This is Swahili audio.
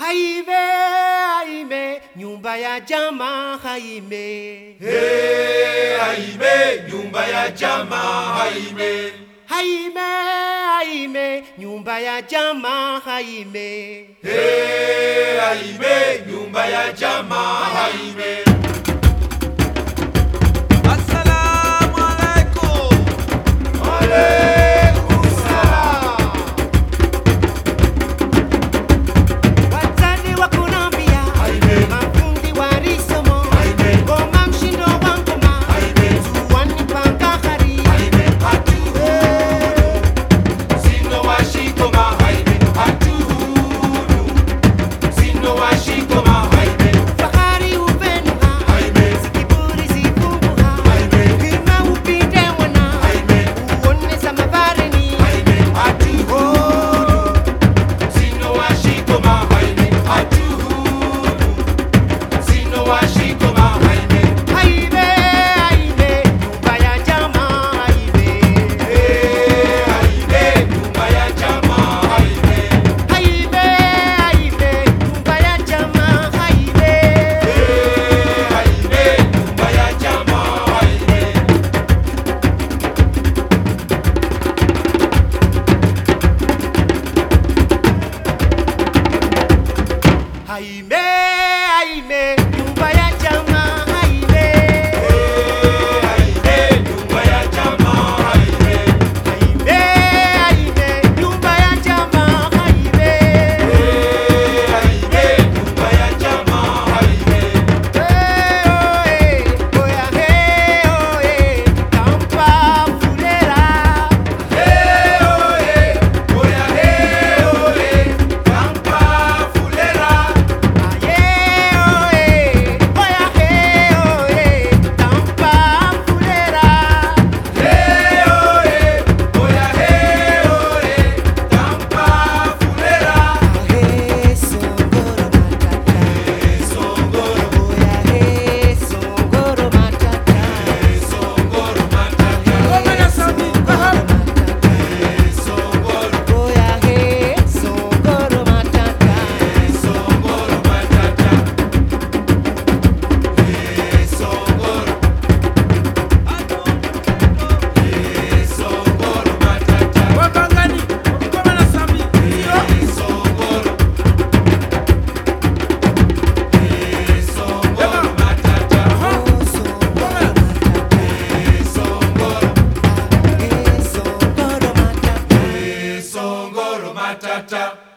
Haime, haime, nyumba ya jamaa haime. Hey, haime, nyumba ya jamaa haime. Haime, haime, nyumba ya jamaa haime. Hey, haime, nyumba ya jamaa haime. Haime, haime, nyumba ya jamaa haime. Haime, nyumba ya jamaa haime. Haime, haime, nyumba ya jamaa haime. Haime, nyumba ya jamaa haime. Oya he, Tampa Fulera. Oya he, Tampa Fulera. Matata.